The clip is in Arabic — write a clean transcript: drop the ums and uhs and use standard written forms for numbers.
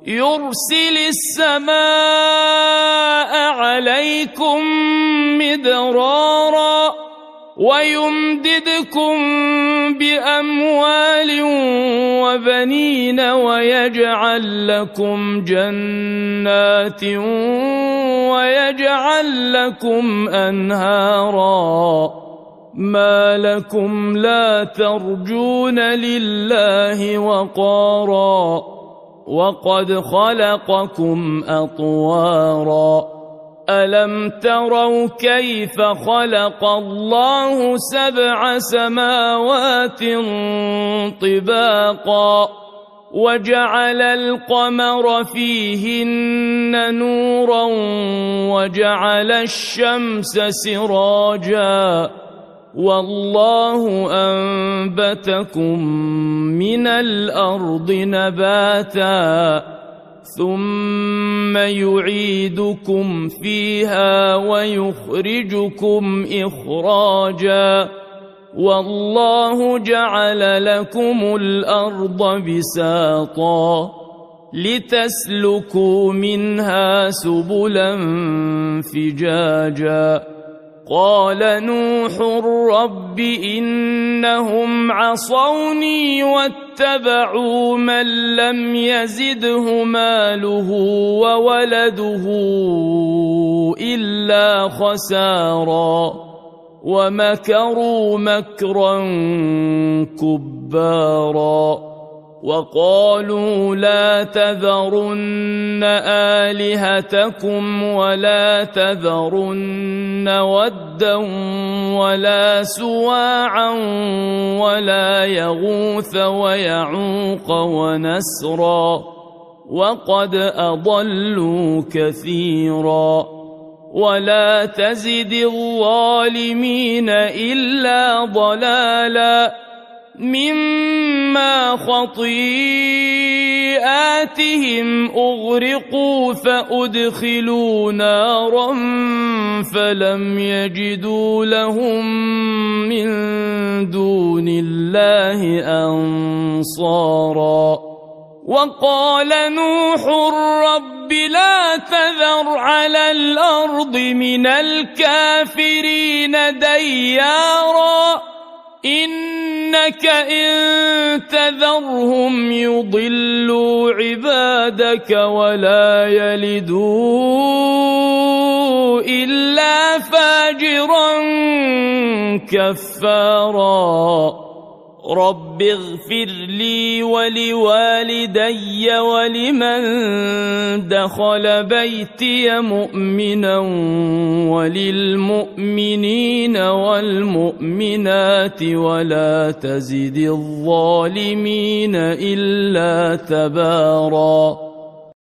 يرسل السماء عليكم مدرارا ويمددكم بأموال وبنين ويجعل لكم جنات ويجعل لكم أنهارا ما لكم لا ترجون لله وقارا وقد خلقكم أطوارا ألم تروا كيف خلق الله 7 سماوات طباقا وجعل القمر فيهن نورا وجعل الشمس سراجا والله أنبتكم من الأرض نباتا ثم يعيدكم فيها ويخرجكم إخراجا والله جعل لكم الأرض بساطا لتسلكوا منها سبلا فجاجا قال نوح رب إنهم عصوني واتبعوا من لم يزده ماله وولده إلا خسارا ومكروا مكرا كبارا وقالوا لا تذرن آلهتكم ولا تذرن ودا ولا سواعا ولا يغوث ويعوق ونسرا وقد أضلوا كثيرا ولا تزد الظالمين إلا ضلالا مما خطيئاتهم أغرقوا فأدخلوا نارا فلم يجدوا لهم من دون الله أنصارا وقال نوح رب لا تذر على الأرض من الكافرين ديارا إنك إن تذرهم يضلوا عبادك ولا يلدوا إلا فاجرا كفارا رب اغفر لي ولوالدي ولمن دخل بيتي مؤمنا وللمؤمنين والمؤمنات ولا تزد الظالمين إلا تبارا